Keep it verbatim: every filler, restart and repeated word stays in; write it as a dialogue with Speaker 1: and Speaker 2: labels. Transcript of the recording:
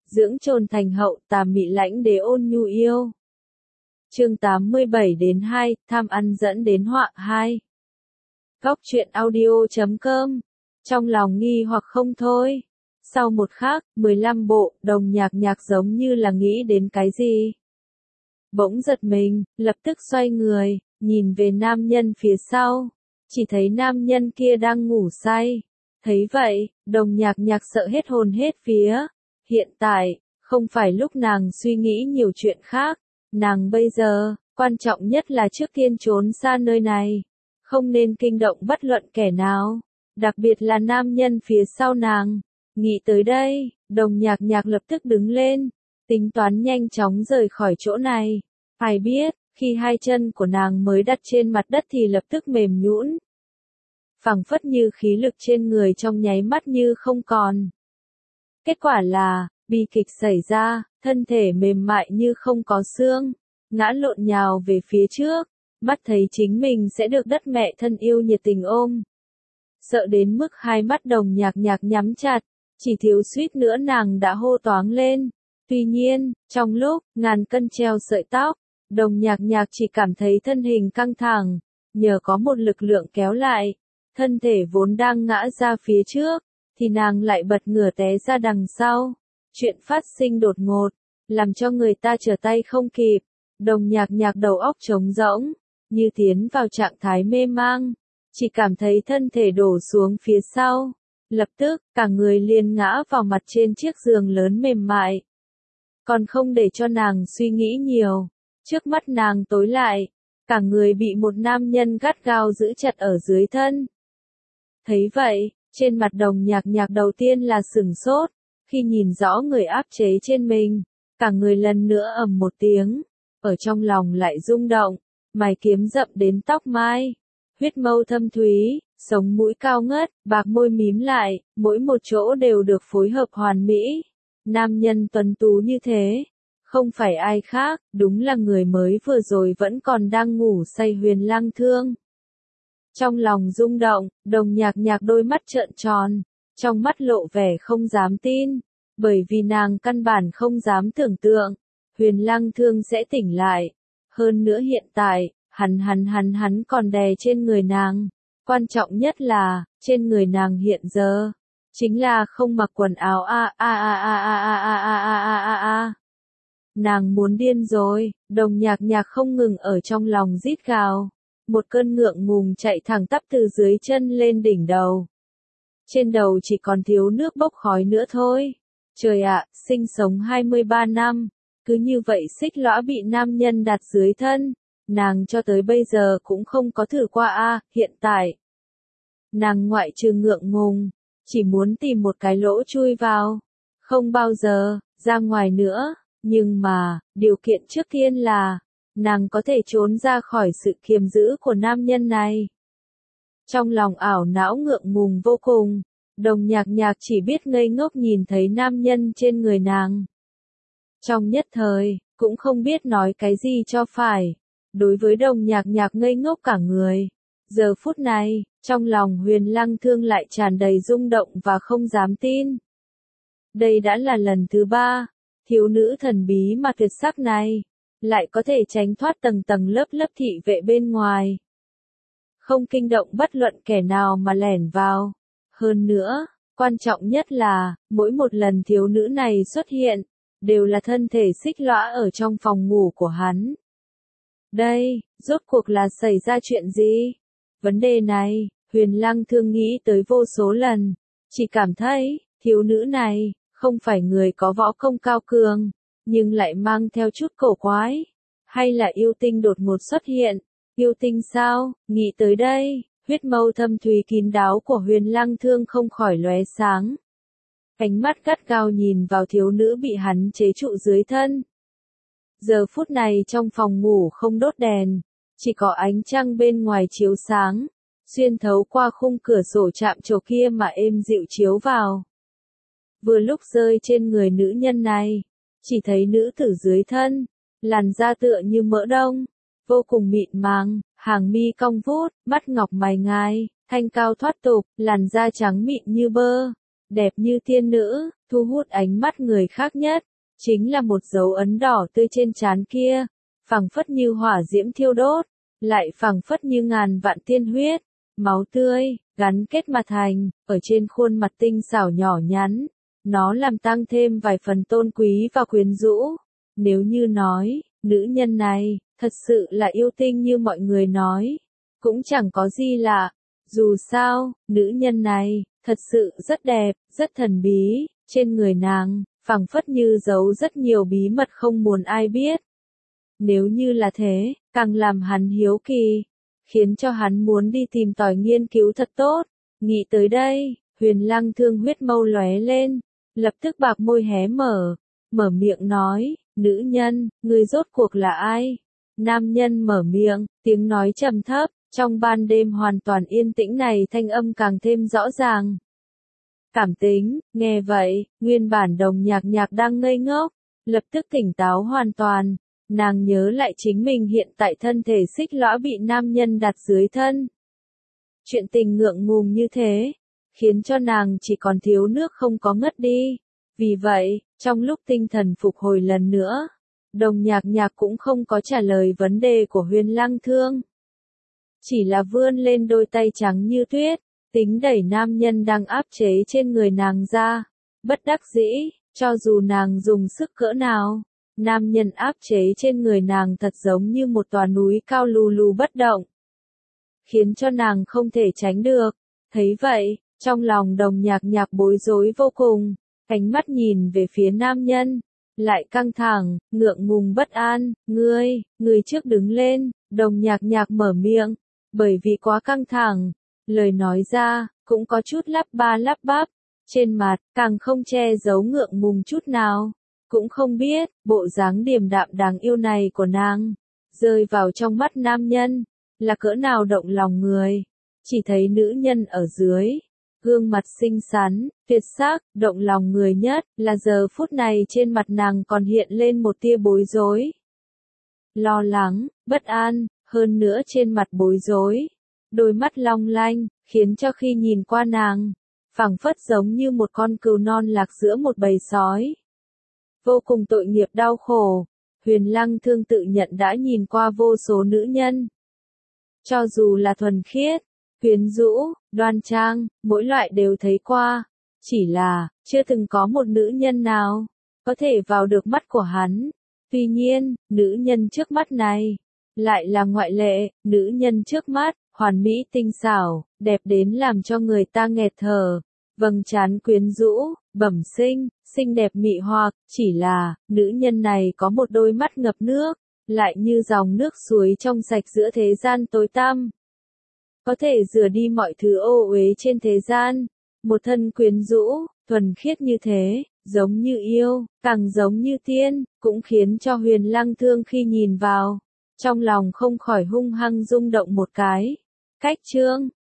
Speaker 1: dưỡng trồn thành hậu, tà mị lãnh đế ôn nhu yêu. Chương tám mươi bảy đến hai, tham ăn dẫn đến họa hai. Góc truyện audio chấm com. Trong lòng nghi hoặc không thôi. Sau một khắc, mười lăm bộ, đồng nhạc nhạc giống như là nghĩ đến cái gì. Bỗng giật mình, lập tức xoay người, nhìn về nam nhân phía sau. Chỉ thấy nam nhân kia đang ngủ say. Thấy vậy, đồng nhạc nhạc sợ hết hồn hết vía. Hiện tại, không phải lúc nàng suy nghĩ nhiều chuyện khác. Nàng bây giờ, quan trọng nhất là trước tiên trốn xa nơi này. Không nên kinh động bất luận kẻ nào. Đặc biệt là nam nhân phía sau nàng. Nghĩ tới đây, đồng nhạc nhạc lập tức đứng lên. Tính toán nhanh chóng rời khỏi chỗ này. Phải biết, khi hai chân của nàng mới đặt trên mặt đất thì lập tức mềm nhũn. Phảng phất như khí lực trên người trong nháy mắt như không còn. Kết quả là, bi kịch xảy ra, thân thể mềm mại như không có xương, ngã lộn nhào về phía trước, mắt thấy chính mình sẽ được đất mẹ thân yêu nhiệt tình ôm. Sợ đến mức hai mắt đồng nhạc nhạc nhắm chặt, chỉ thiếu suýt nữa nàng đã hô toáng lên. Tuy nhiên, trong lúc, ngàn cân treo sợi tóc, đồng nhạc nhạc chỉ cảm thấy thân hình căng thẳng, nhờ có một lực lượng kéo lại, thân thể vốn đang ngã ra phía trước, thì nàng lại bật ngửa té ra đằng sau. Chuyện phát sinh đột ngột, làm cho người ta trở tay không kịp, đồng nhạc nhạc đầu óc trống rỗng, như tiến vào trạng thái mê mang, chỉ cảm thấy thân thể đổ xuống phía sau, lập tức, cả người liền ngã vào mặt trên chiếc giường lớn mềm mại. Còn không để cho nàng suy nghĩ nhiều, trước mắt nàng tối lại, cả người bị một nam nhân gắt gao giữ chặt ở dưới thân. Thấy vậy, trên mặt đồng nhạc nhạc đầu tiên là sửng sốt, khi nhìn rõ người áp chế trên mình, cả người lần nữa ầm một tiếng, ở trong lòng lại rung động, mày kiếm rậm đến tóc mai, huyết mâu thâm thúy, sống mũi cao ngất, bạc môi mím lại, mỗi một chỗ đều được phối hợp hoàn mỹ. Nam nhân tuấn tú như thế, không phải ai khác, đúng là người mới vừa rồi vẫn còn đang ngủ say Huyền Lăng Thương. Trong lòng rung động, đồng nhạc nhạc đôi mắt trợn tròn, trong mắt lộ vẻ không dám tin, bởi vì nàng căn bản không dám tưởng tượng, Huyền Lăng Thương sẽ tỉnh lại. Hơn nữa hiện tại, hắn hắn hắn hắn còn đè trên người nàng. Quan trọng nhất là, trên người nàng hiện giờ, chính là không mặc quần áo a a a a a a a a a a a. Nàng muốn điên rồi, đồng nhạc nhạc không ngừng ở trong lòng rít gào. Một cơn ngượng ngùng chạy thẳng tắp từ dưới chân lên đỉnh đầu. Trên đầu chỉ còn thiếu nước bốc khói nữa thôi. Trời ạ, sinh sống hai mươi ba năm, cứ như vậy xích lõa bị nam nhân đặt dưới thân. Nàng cho tới bây giờ cũng không có thử qua a, hiện tại. Nàng ngoại trừ ngượng ngùng, chỉ muốn tìm một cái lỗ chui vào. Không bao giờ, ra ngoài nữa, nhưng mà, điều kiện trước tiên là, nàng có thể trốn ra khỏi sự kiềm giữ của nam nhân này. Trong lòng ảo não ngượng ngùng vô cùng, đồng nhạc nhạc chỉ biết ngây ngốc nhìn thấy nam nhân trên người nàng. Trong nhất thời, cũng không biết nói cái gì cho phải. Đối với đồng nhạc nhạc ngây ngốc cả người. Giờ phút này, trong lòng Huyền Lăng Thương lại tràn đầy rung động và không dám tin. Đây đã là lần thứ ba, thiếu nữ thần bí mà tuyệt sắc này, lại có thể tránh thoát tầng tầng lớp lớp thị vệ bên ngoài. Không kinh động bất luận kẻ nào mà lẻn vào. Hơn nữa, quan trọng nhất là, mỗi một lần thiếu nữ này xuất hiện, đều là thân thể xích lõa ở trong phòng ngủ của hắn. Đây, rốt cuộc là xảy ra chuyện gì? Vấn đề này, Huyền Lăng Thương nghĩ tới vô số lần, chỉ cảm thấy, thiếu nữ này, không phải người có võ công cao cường, nhưng lại mang theo chút cổ quái, hay là yêu tinh đột ngột xuất hiện, yêu tinh sao? Nghĩ tới đây, huyết mâu thâm thúy kín đáo của Huyền Lăng Thương không khỏi lóe sáng. Ánh mắt gắt gao nhìn vào thiếu nữ bị hắn chế trụ dưới thân. Giờ phút này trong phòng ngủ không đốt đèn, chỉ có ánh trăng bên ngoài chiếu sáng, xuyên thấu qua khung cửa sổ chạm trổ kia mà êm dịu chiếu vào. Vừa lúc rơi trên người nữ nhân này, chỉ thấy nữ tử dưới thân, làn da tựa như mỡ đông, vô cùng mịn màng, hàng mi cong vút, mắt ngọc mày ngài, thanh cao thoát tục, làn da trắng mịn như bơ, đẹp như tiên nữ, thu hút ánh mắt người khác nhất, chính là một dấu ấn đỏ tươi trên trán kia, phảng phất như hỏa diễm thiêu đốt, lại phảng phất như ngàn vạn tiên huyết, máu tươi, gắn kết mà thành, ở trên khuôn mặt tinh xảo nhỏ nhắn, nó làm tăng thêm vài phần tôn quý và quyến rũ. Nếu như nói, nữ nhân này, thật sự là yêu tinh như mọi người nói, cũng chẳng có gì lạ. Dù sao, nữ nhân này, thật sự rất đẹp, rất thần bí, trên người nàng, phảng phất như giấu rất nhiều bí mật không muốn ai biết. Nếu như là thế, càng làm hắn hiếu kỳ, khiến cho hắn muốn đi tìm tòi nghiên cứu thật tốt. Nghĩ tới đây, Huyền Lăng Thương huyết mâu lóe lên, lập tức bạc môi hé mở, mở miệng nói, nữ nhân, ngươi rốt cuộc là ai? Nam nhân mở miệng, tiếng nói trầm thấp, trong ban đêm hoàn toàn yên tĩnh này thanh âm càng thêm rõ ràng. Cảm tính, nghe vậy, nguyên bản Đồng Nhạc Nhạc đang ngây ngốc, lập tức tỉnh táo hoàn toàn. Nàng nhớ lại chính mình hiện tại thân thể xích lõa bị nam nhân đặt dưới thân. Chuyện tình ngượng ngùng như thế, khiến cho nàng chỉ còn thiếu nước không có ngất đi. Vì vậy, trong lúc tinh thần phục hồi lần nữa, Đồng Nhạc Nhạc cũng không có trả lời vấn đề của Huyền Lăng Thương. Chỉ là vươn lên đôi tay trắng như tuyết, tính đẩy nam nhân đang áp chế trên người nàng ra. Bất đắc dĩ, cho dù nàng dùng sức cỡ nào, nam nhân áp chế trên người nàng thật giống như một tòa núi cao lù lù bất động, khiến cho nàng không thể tránh được. Thấy vậy, trong lòng Đồng Nhạc Nhạc bối rối vô cùng, ánh mắt nhìn về phía nam nhân, lại căng thẳng, ngượng ngùng bất an. Ngươi, ngươi trước đứng lên. Đồng Nhạc Nhạc mở miệng, bởi vì quá căng thẳng, lời nói ra, cũng có chút lắp ba lắp bắp, trên mặt, càng không che giấu ngượng ngùng chút nào. Cũng không biết, bộ dáng điềm đạm đáng yêu này của nàng, rơi vào trong mắt nam nhân, là cỡ nào động lòng người. Chỉ thấy nữ nhân ở dưới, gương mặt xinh xắn, tuyệt sắc, động lòng người nhất, là giờ phút này trên mặt nàng còn hiện lên một tia bối rối. Lo lắng, bất an, hơn nữa trên mặt bối rối. Đôi mắt long lanh, khiến cho khi nhìn qua nàng, phảng phất giống như một con cừu non lạc giữa một bầy sói. Vô cùng tội nghiệp đau khổ, Huyền Lăng Thương tự nhận đã nhìn qua vô số nữ nhân. Cho dù là thuần khiết, quyến rũ, đoan trang, mỗi loại đều thấy qua. Chỉ là, chưa từng có một nữ nhân nào, có thể vào được mắt của hắn. Tuy nhiên, nữ nhân trước mắt này, lại là ngoại lệ. Nữ nhân trước mắt, hoàn mỹ tinh xảo, đẹp đến làm cho người ta nghẹt thở. Vầng trán quyến rũ, bẩm sinh, xinh đẹp mị hoặc, chỉ là, nữ nhân này có một đôi mắt ngập nước, lại như dòng nước suối trong sạch giữa thế gian tối tăm. Có thể rửa đi mọi thứ ô uế trên thế gian. Một thân quyến rũ, thuần khiết như thế, giống như yêu, càng giống như tiên, cũng khiến cho Huyền Lăng Thương khi nhìn vào, trong lòng không khỏi hung hăng rung động một cái. Cách chương